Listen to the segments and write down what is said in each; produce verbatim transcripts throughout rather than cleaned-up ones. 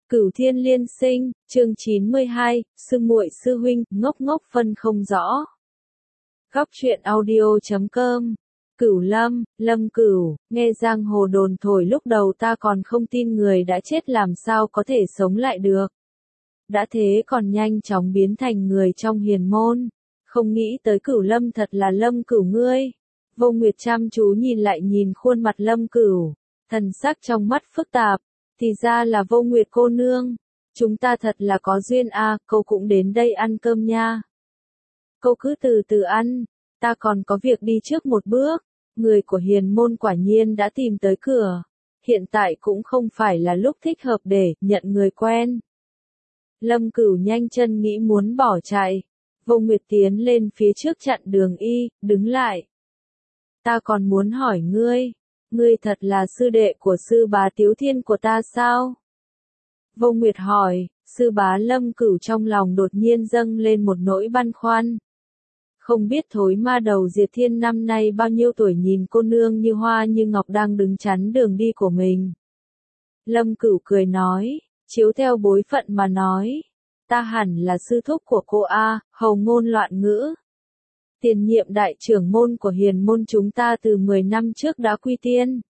Cửu Thiên Liên Sinh, chương chín mươi hai, sư muội sư huynh, ngốc ngốc phân không rõ. Góc truyện audio chấm com. Cửu Lâm, Lâm Cửu, nghe giang hồ đồn thổi lúc đầu ta còn không tin người đã chết làm sao có thể sống lại được. Đã thế còn nhanh chóng biến thành người trong hiền môn. Không nghĩ tới Cửu Lâm thật là Lâm Cửu ngươi. Vô Nguyệt chăm chú nhìn lại nhìn khuôn mặt Lâm Cửu, thần sắc trong mắt phức tạp. Thì ra là Vô Nguyệt cô nương. Chúng ta thật là có duyên a, à, cô cũng đến đây ăn cơm nha. Cô cứ từ từ ăn, ta còn có việc đi trước một bước. Người của hiền môn quả nhiên đã tìm tới cửa. Hiện tại cũng không phải là lúc thích hợp để nhận người quen. Lâm Cửu nhanh chân nghĩ muốn bỏ chạy. Vô Nguyệt tiến lên phía trước chặn đường y, đứng lại. Ta còn muốn hỏi ngươi. Ngươi thật là sư đệ của sư bá Tiếu Thiên của ta sao? Vô Nguyệt hỏi, sư bá Lâm Cửu trong lòng đột nhiên dâng lên một nỗi băn khoăn. Không biết thối ma đầu Diệt Thiên năm nay bao nhiêu tuổi nhìn cô nương như hoa như ngọc đang đứng chắn đường đi của mình. Lâm Cửu cười nói, chiếu theo bối phận mà nói. Ta hẳn là sư thúc của cô A, hầu ngôn loạn ngữ. Tiền nhiệm đại trưởng môn của hiền môn chúng ta từ mười năm trước đã quy tiên.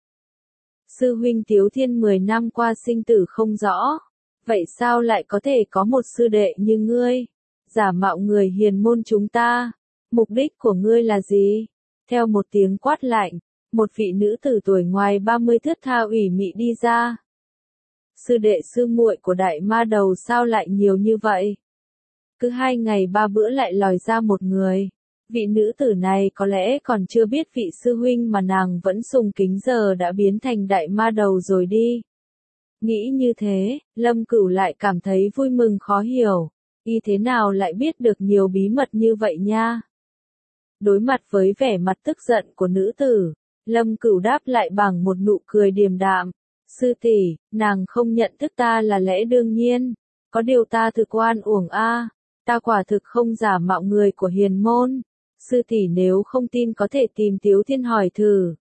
Sư huynh Tiếu Thiên mười năm qua sinh tử không rõ. Vậy sao lại có thể có một sư đệ như ngươi? Giả mạo người hiền môn chúng ta. Mục đích của ngươi là gì? Theo một tiếng quát lạnh, một vị nữ tử tuổi ngoài ba mươi thướt tha ủy mị đi ra. Sư đệ sư muội của đại ma đầu sao lại nhiều như vậy? Cứ hai ngày ba bữa lại lòi ra một người. Vị nữ tử này có lẽ còn chưa biết vị sư huynh mà nàng vẫn sùng kính giờ đã biến thành đại ma đầu rồi đi. Nghĩ như thế, Lâm Cửu lại cảm thấy vui mừng khó hiểu. Y thế nào lại biết được nhiều bí mật như vậy nha? Đối mặt với vẻ mặt tức giận của nữ tử, Lâm Cửu đáp lại bằng một nụ cười điềm đạm. Sư tỷ, nàng không nhận thức ta là lẽ đương nhiên. Có điều ta thực oan uổng a, ta quả thực không giả mạo người của hiền môn. Sư tỷ nếu không tin có thể tìm Tiếu Thiên hỏi thử.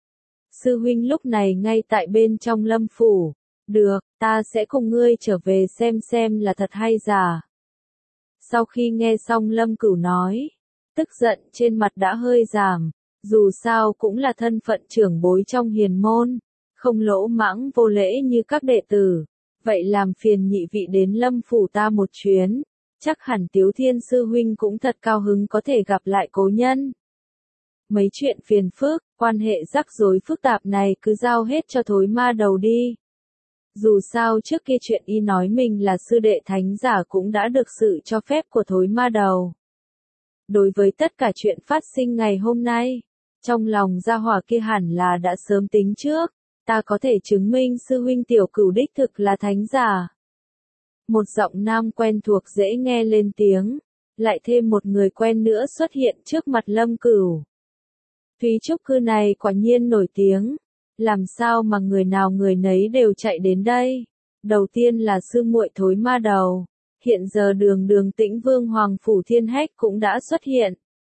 Sư huynh lúc này ngay tại bên trong Lâm phủ. Được, ta sẽ cùng ngươi trở về xem xem là thật hay giả. Sau khi nghe xong Lâm Cửu nói, tức giận trên mặt đã hơi giảm. Dù sao cũng là thân phận trưởng bối trong hiền môn, không lỗ mãng vô lễ như các đệ tử. Vậy làm phiền nhị vị đến Lâm phủ ta một chuyến. Chắc hẳn Tiếu Thiên sư huynh cũng thật cao hứng có thể gặp lại cố nhân. Mấy chuyện phiền phức, quan hệ rắc rối phức tạp này cứ giao hết cho thối ma đầu đi. Dù sao trước kia chuyện y nói mình là sư đệ thánh giả cũng đã được sự cho phép của thối ma đầu. Đối với tất cả chuyện phát sinh ngày hôm nay, trong lòng gia hỏa kia hẳn là đã sớm tính trước. Ta có thể chứng minh sư huynh Tiểu Cửu đích thực là thánh giả. Một giọng nam quen thuộc dễ nghe lên tiếng, lại thêm một người quen nữa xuất hiện trước mặt Lâm Cửu. Thúy Trúc cư này quả nhiên nổi tiếng, làm sao mà người nào người nấy đều chạy đến đây. Đầu tiên là sư muội thối ma đầu, hiện giờ đường đường Tĩnh Vương Hoàng Phủ Thiên Hách cũng đã xuất hiện.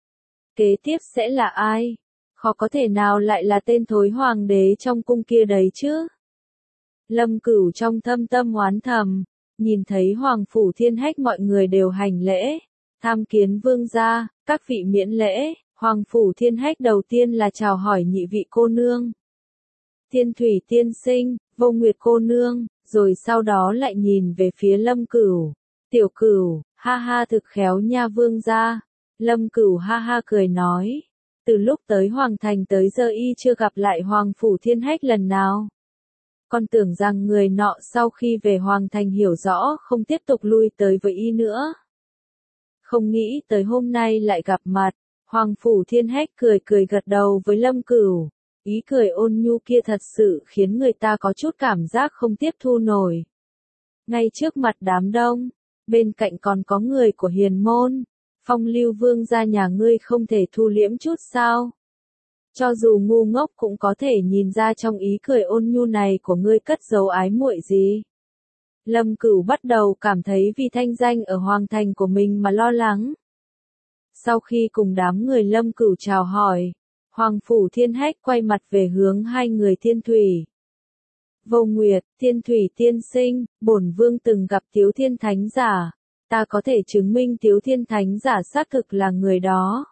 Kế tiếp sẽ là ai? Khó có thể nào lại là tên thối hoàng đế trong cung kia đấy chứ? Lâm Cửu trong thâm tâm oán thầm. Nhìn thấy Hoàng Phủ Thiên Hách mọi người đều hành lễ, tham kiến vương gia, các vị miễn lễ. Hoàng Phủ Thiên Hách đầu tiên là chào hỏi nhị vị cô nương. Thiên Thủy tiên sinh, Vô Nguyệt cô nương, rồi sau đó lại nhìn về phía Lâm Cửu. Tiểu Cửu, ha ha thực khéo nha vương gia. Lâm Cửu ha ha cười nói, từ lúc tới Hoàng Thành tới giờ y chưa gặp lại Hoàng Phủ Thiên Hách lần nào. Con tưởng rằng người nọ sau khi về Hoàng Thành hiểu rõ không tiếp tục lui tới với y nữa. Không nghĩ tới hôm nay lại gặp mặt. Hoàng Phủ Thiên Hách cười cười gật đầu với Lâm Cửu. Ý cười ôn nhu kia thật sự khiến người ta có chút cảm giác không tiếp thu nổi. Ngay trước mặt đám đông, bên cạnh còn có người của hiền môn. Phong Lưu vương gia nhà ngươi không thể thu liễm chút sao? Cho dù ngu ngốc cũng có thể nhìn ra trong ý cười ôn nhu này của ngươi cất giấu ái muội gì. Lâm Cửu bắt đầu cảm thấy vì thanh danh ở Hoàng Thành của mình mà lo lắng. Sau khi cùng đám người Lâm Cửu chào hỏi, Hoàng Phủ Thiên Hách quay mặt về hướng hai người Thiên Thủy. Vô Nguyệt, Thiên Thủy tiên sinh, bổn vương từng gặp Tiếu Thiên Thánh Giả, ta có thể chứng minh Tiếu Thiên Thánh Giả xác thực là người đó.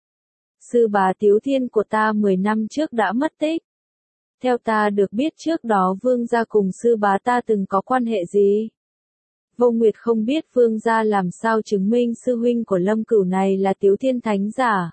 Sư bá Tiếu Thiên của ta mười năm trước đã mất tích. Theo ta được biết trước đó vương gia cùng sư bá ta từng có quan hệ gì? Vô Nguyệt không biết vương gia làm sao chứng minh sư huynh của Lâm Cửu này là Tiếu Thiên Thánh Giả.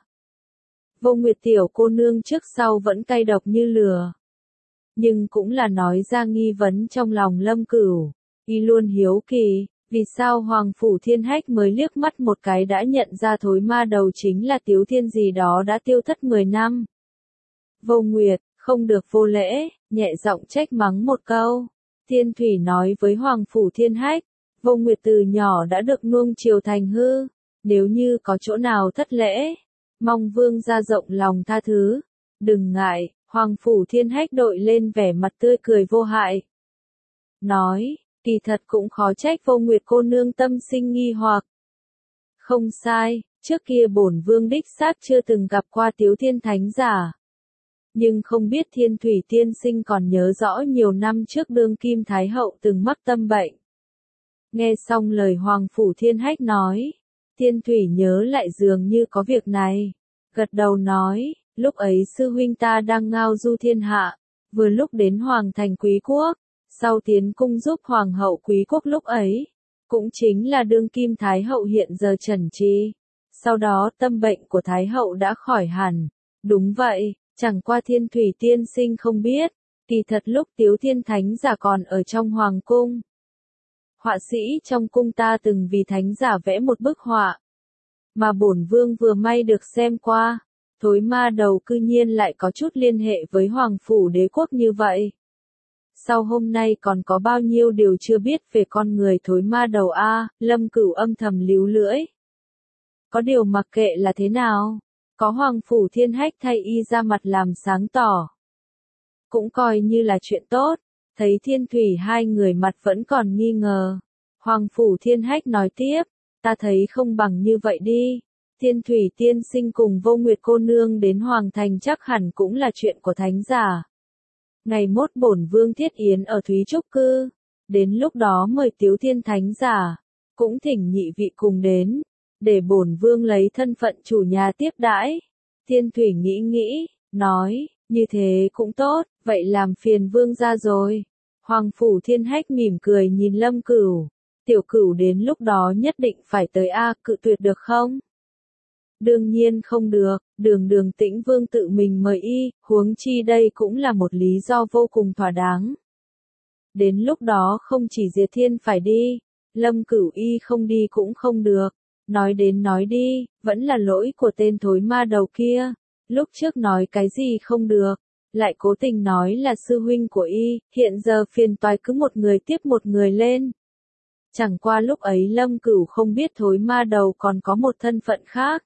Vô Nguyệt tiểu cô nương trước sau vẫn cay độc như lửa. Nhưng cũng là nói ra nghi vấn trong lòng Lâm Cửu. Y luôn hiếu kỳ, vì sao Hoàng Phủ Thiên Hách mới liếc mắt một cái đã nhận ra thối ma đầu chính là Tiếu Thiên gì đó đã tiêu thất mười năm. Vô Nguyệt, không được vô lễ, nhẹ giọng trách mắng một câu. Thiên Thủy nói với Hoàng Phủ Thiên Hách, Vô Nguyệt từ nhỏ đã được nuông chiều thành hư, nếu như có chỗ nào thất lễ, mong vương gia rộng lòng tha thứ. Đừng ngại, Hoàng Phủ Thiên Hách đội lên vẻ mặt tươi cười vô hại. Nói, kỳ thật cũng khó trách Vô Nguyệt cô nương tâm sinh nghi hoặc. Không sai, trước kia bổn vương đích xác chưa từng gặp qua Tiếu Thiên Thánh Giả. Nhưng không biết Thiên Thủy tiên sinh còn nhớ rõ nhiều năm trước đương kim Thái Hậu từng mắc tâm bệnh. Nghe xong lời Hoàng Phủ Thiên Hách nói, Thiên Thủy nhớ lại dường như có việc này. Gật đầu nói, lúc ấy sư huynh ta đang ngao du thiên hạ, vừa lúc đến Hoàng thành Quý Quốc, sau tiến cung giúp Hoàng hậu Quý Quốc lúc ấy, cũng chính là đương kim Thái Hậu hiện giờ trần tri. Sau đó tâm bệnh của Thái Hậu đã khỏi hẳn. Đúng vậy, chẳng qua Thiên Thủy tiên sinh không biết, kỳ thật lúc Tiếu Thiên Thánh Giả còn ở trong Hoàng cung. Họa sĩ trong cung ta từng vì Thánh Giả vẽ một bức họa, mà bổn vương vừa may được xem qua, thối ma đầu cư nhiên lại có chút liên hệ với Hoàng Phủ Đế Quốc như vậy. Sau hôm nay còn có bao nhiêu điều chưa biết về con người thối ma đầu a, Lâm Cửu âm thầm líu lưỡi. Có điều mặc kệ là thế nào, có Hoàng Phủ Thiên Hách thay y ra mặt làm sáng tỏ, cũng coi như là chuyện tốt. Thấy Thiên Thủy hai người mặt vẫn còn nghi ngờ, Hoàng Phủ Thiên Hách nói tiếp, ta thấy không bằng như vậy đi. Thiên Thủy tiên sinh cùng Vô Nguyệt cô nương đến Hoàng thành chắc hẳn cũng là chuyện của Thánh Giả. Ngày mốt bổn vương thiết yến ở Thúy Trúc Cư, đến lúc đó mời Tiếu Thiên Thánh Giả, cũng thỉnh nhị vị cùng đến, để bổn vương lấy thân phận chủ nhà tiếp đãi. Thiên Thủy nghĩ nghĩ, nói, như thế cũng tốt, vậy làm phiền vương gia rồi. Hoàng Phủ Thiên Hách mỉm cười nhìn Lâm Cửu, tiểu Cửu đến lúc đó nhất định phải tới a, cự tuyệt được không? Đương nhiên không được, đường đường Tĩnh Vương tự mình mời y, huống chi đây cũng là một lý do vô cùng thỏa đáng. Đến lúc đó không chỉ Diệt Thiên phải đi, Lâm Cửu y không đi cũng không được. Nói đến nói đi, vẫn là lỗi của tên thối ma đầu kia. Lúc trước nói cái gì không được, lại cố tình nói là sư huynh của y, hiện giờ phiền toái cứ một người tiếp một người lên. Chẳng qua lúc ấy Lâm Cửu không biết thối ma đầu còn có một thân phận khác.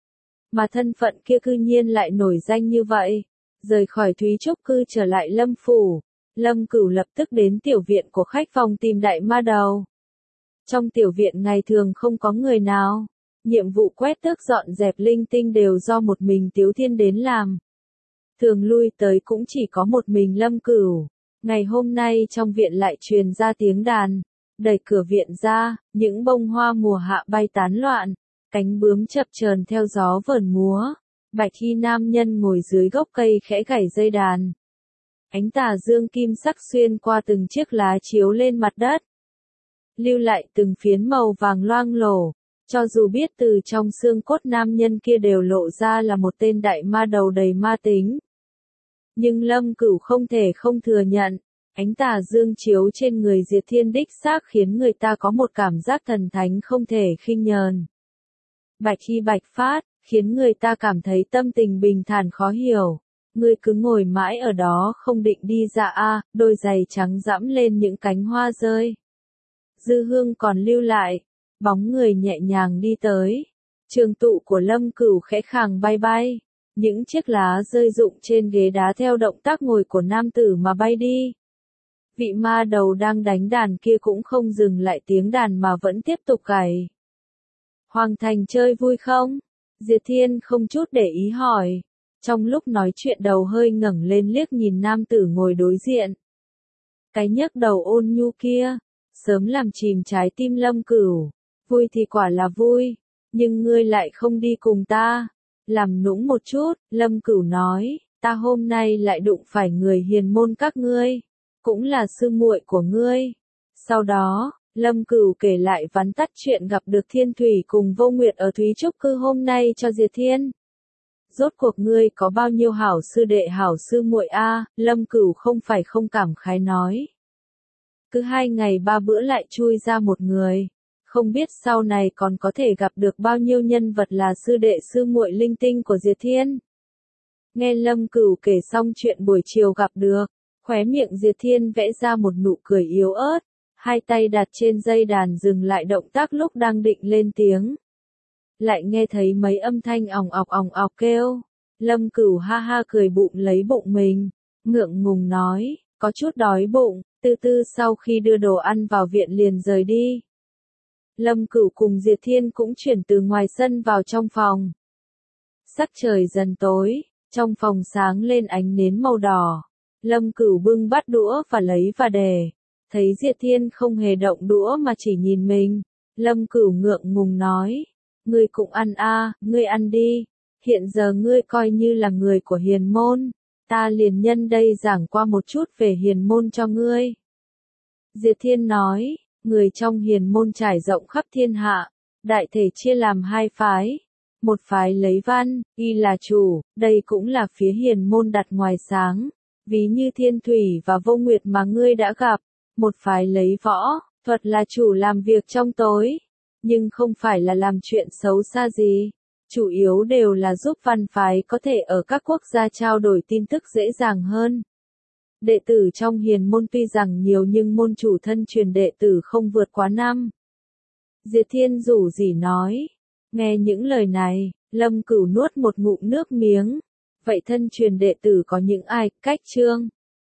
Mà thân phận kia cư nhiên lại nổi danh như vậy. Rời khỏi Thúy Trúc Cư trở lại Lâm Phủ, Lâm Cửu lập tức đến tiểu viện của khách phòng tìm đại ma đầu. Trong tiểu viện ngày thường không có người nào, nhiệm vụ quét tước dọn dẹp linh tinh đều do một mình Tiếu Thiên đến làm. Thường lui tới cũng chỉ có một mình Lâm Cửu. Ngày hôm nay trong viện lại truyền ra tiếng đàn, đẩy cửa viện ra, những bông hoa mùa hạ bay tán loạn, cánh bướm chập chờn theo gió vờn múa, bạch y nam nhân ngồi dưới gốc cây khẽ gảy dây đàn. Ánh tà dương kim sắc xuyên qua từng chiếc lá chiếu lên mặt đất, lưu lại từng phiến màu vàng loang lổ, cho dù biết từ trong xương cốt nam nhân kia đều lộ ra là một tên đại ma đầu đầy ma tính. Nhưng Lâm Cửu không thể không thừa nhận, ánh tà dương chiếu trên người Diệt Thiên đích xác khiến người ta có một cảm giác thần thánh không thể khinh nhờn. Bạch y bạch phát, khiến người ta cảm thấy tâm tình bình thản khó hiểu. Ngươi cứ ngồi mãi ở đó không định đi ra a, đôi giày trắng dẫm lên những cánh hoa rơi. Dư hương còn lưu lại, bóng người nhẹ nhàng đi tới. Trường tụ của Lâm Cửu khẽ khàng bay bay, những chiếc lá rơi rụng trên ghế đá theo động tác ngồi của nam tử mà bay đi. Vị ma đầu đang đánh đàn kia cũng không dừng lại tiếng đàn mà vẫn tiếp tục gảy. Hoàng thành chơi vui không? Diệt Thiên không chút để ý hỏi. Trong lúc nói chuyện đầu hơi ngẩng lên liếc nhìn nam tử ngồi đối diện. cái nhấc đầu ôn nhu kia, sớm làm chìm trái tim Lâm Cửu. Vui thì quả là vui, nhưng ngươi lại không đi cùng ta. Làm nũng một chút, Lâm Cửu nói, ta hôm nay lại đụng phải người hiền môn các ngươi, cũng là sư muội của ngươi. Sau đó, Lâm Cửu kể lại vắn tắt chuyện gặp được Thiên Thủy cùng Vô Nguyệt ở Thúy Trúc Cư hôm nay cho Diệp Thiên. Rốt cuộc ngươi có bao nhiêu hảo sư đệ hảo sư muội a? Lâm Cửu không phải không cảm khái nói. Cứ hai ngày ba bữa lại chui ra một người, không biết sau này còn có thể gặp được bao nhiêu nhân vật là sư đệ sư muội linh tinh của Diệp Thiên. Nghe Lâm Cửu kể xong chuyện buổi chiều gặp được, khóe miệng Diệp Thiên vẽ ra một nụ cười yếu ớt, hai tay đặt trên dây đàn dừng lại động tác lúc đang định lên tiếng. Lại nghe thấy mấy âm thanh òng ọc òng ọc kêu. Lâm Cửu ha ha cười bụng lấy bụng mình, ngượng ngùng nói, có chút đói bụng, từ từ sau khi đưa đồ ăn vào viện liền rời đi. Lâm Cửu cùng Diệp Thiên cũng chuyển từ ngoài sân vào trong phòng. Sắc trời dần tối, trong phòng sáng lên ánh nến màu đỏ. Lâm Cửu bưng bát đũa và lấy và để. Thấy Diệp Thiên không hề động đũa mà chỉ nhìn mình. Lâm Cửu ngượng ngùng nói, ngươi cũng ăn a, ngươi ăn đi. Hiện giờ ngươi coi như là người của hiền môn. Ta liền nhân đây giảng qua một chút về hiền môn cho ngươi. Diệp Thiên nói, người trong hiền môn trải rộng khắp thiên hạ, đại thể chia làm hai phái. Một phái lấy văn, y là chủ, đây cũng là phía hiền môn đặt ngoài sáng, ví như Thiên Thủy và Vô Nguyệt mà ngươi đã gặp. Một phái lấy võ, thuật là chủ làm việc trong tối, nhưng không phải là làm chuyện xấu xa gì. Chủ yếu đều là giúp văn phái có thể ở các quốc gia trao đổi tin tức dễ dàng hơn. Đệ tử trong hiền môn tuy rằng nhiều nhưng môn chủ thân truyền đệ tử không vượt quá năm. Diệp Thiên rủ rỉ nói. Nghe những lời này, Lâm Cửu nuốt một ngụm nước miếng. Vậy thân truyền đệ tử có những ai? Cách Trương,